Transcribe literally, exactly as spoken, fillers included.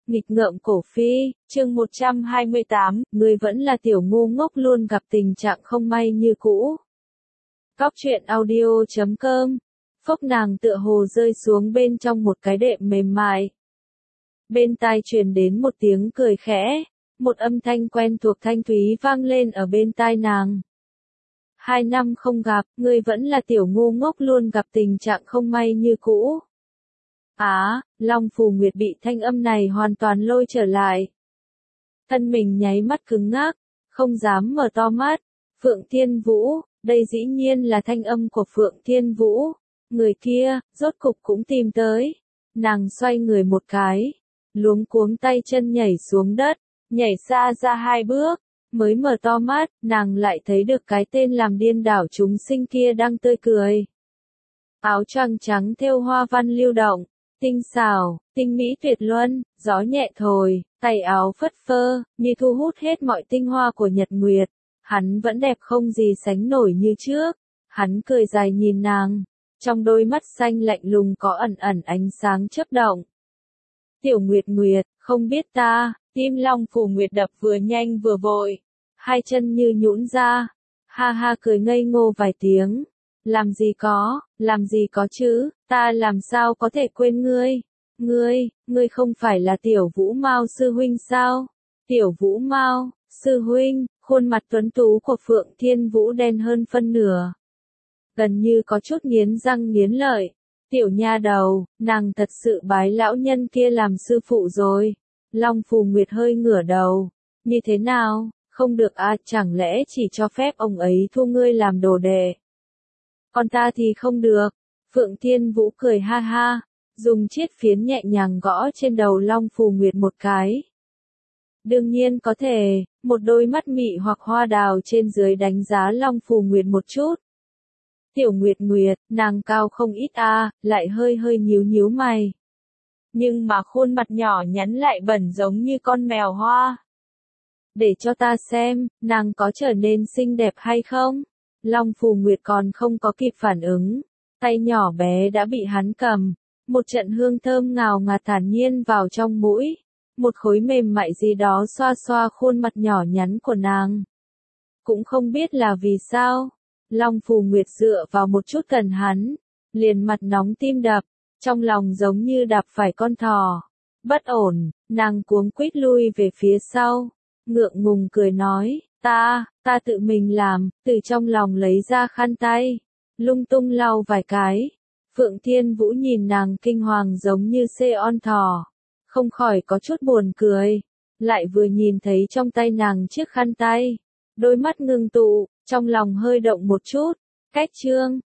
Nghịch ngợm cổ phi, chương một trăm hai mươi tám, ngươi vẫn là tiểu ngu ngốc luôn gặp tình trạng không may như cũ. Góc truyện audio chấm com, phốc nàng tựa hồ rơi xuống bên trong một cái đệm mềm mại. Bên tai truyền đến một tiếng cười khẽ, một âm thanh quen thuộc thanh thúy vang lên ở bên tai nàng. Hai năm không gặp, ngươi vẫn là tiểu ngu ngốc luôn gặp tình trạng không may như cũ. Á, Long Phù Nguyệt bị thanh âm này hoàn toàn lôi trở lại. Thân mình nháy mắt cứng ngắc, không dám mở to mắt. Phượng Thiên Vũ, đây dĩ nhiên là thanh âm của Phượng Thiên Vũ. Người kia, rốt cục cũng tìm tới. Nàng xoay người một cái, luống cuống tay chân nhảy xuống đất, nhảy xa ra hai bước. Mới mở to mắt, nàng lại thấy được cái tên làm điên đảo chúng sinh kia đang tươi cười. Áo choàng trắng thêu hoa văn lưu động, tinh xảo, tinh mỹ tuyệt luân, gió nhẹ thổi, tay áo phất phơ, như thu hút hết mọi tinh hoa của nhật nguyệt. Hắn vẫn đẹp không gì sánh nổi như trước. Hắn cười dài nhìn nàng, trong đôi mắt xanh lạnh lùng có ẩn ẩn ánh sáng chớp động. Tiểu Nguyệt Nguyệt, không biết ta, tim Long Phù Nguyệt đập vừa nhanh vừa vội, hai chân như nhũn ra, ha ha cười ngây ngô vài tiếng. Làm gì có, làm gì có chứ, ta làm sao có thể quên ngươi? Ngươi, ngươi không phải là Tiểu Vũ Mao sư huynh sao? Tiểu Vũ Mao, sư huynh, khuôn mặt tuấn tú của Phượng Thiên Vũ đen hơn phân nửa. Gần như có chút nghiến răng nghiến lợi. Tiểu nha đầu, nàng thật sự bái lão nhân kia làm sư phụ rồi. Long Phù Nguyệt hơi ngửa đầu. Như thế nào, không được à, chẳng lẽ chỉ cho phép ông ấy thu ngươi làm đồ đệ? Còn ta thì không được. Phượng Thiên Vũ cười ha ha, dùng chiếc phiến nhẹ nhàng gõ trên đầu Long Phù Nguyệt một cái. Đương nhiên có thể, một đôi mắt mị hoặc hoa đào trên dưới đánh giá Long Phù Nguyệt một chút. Tiểu Nguyệt Nguyệt, nàng cao không ít a, à, lại hơi hơi nhíu nhíu mày. Nhưng mà khuôn mặt nhỏ nhắn lại bẩn giống như con mèo hoa. Để cho ta xem, nàng có trở nên xinh đẹp hay không? Long Phù Nguyệt còn không có kịp phản ứng, tay nhỏ bé đã bị hắn cầm, một trận hương thơm ngào ngạt thản nhiên vào trong mũi, một khối mềm mại gì đó xoa xoa khuôn mặt nhỏ nhắn của nàng. Cũng không biết là vì sao, Long Phù Nguyệt dựa vào một chút gần hắn, liền mặt nóng tim đập, trong lòng giống như đạp phải con thỏ. Bất ổn, nàng cuống quýt lui về phía sau, ngượng ngùng cười nói. Ta, ta tự mình làm, từ trong lòng lấy ra khăn tay, lung tung lau vài cái. Phượng Thiên Vũ nhìn nàng kinh hoàng giống như xê on thỏ, không khỏi có chút buồn cười, lại vừa nhìn thấy trong tay nàng chiếc khăn tay, đôi mắt ngưng tụ, trong lòng hơi động một chút. Cách chương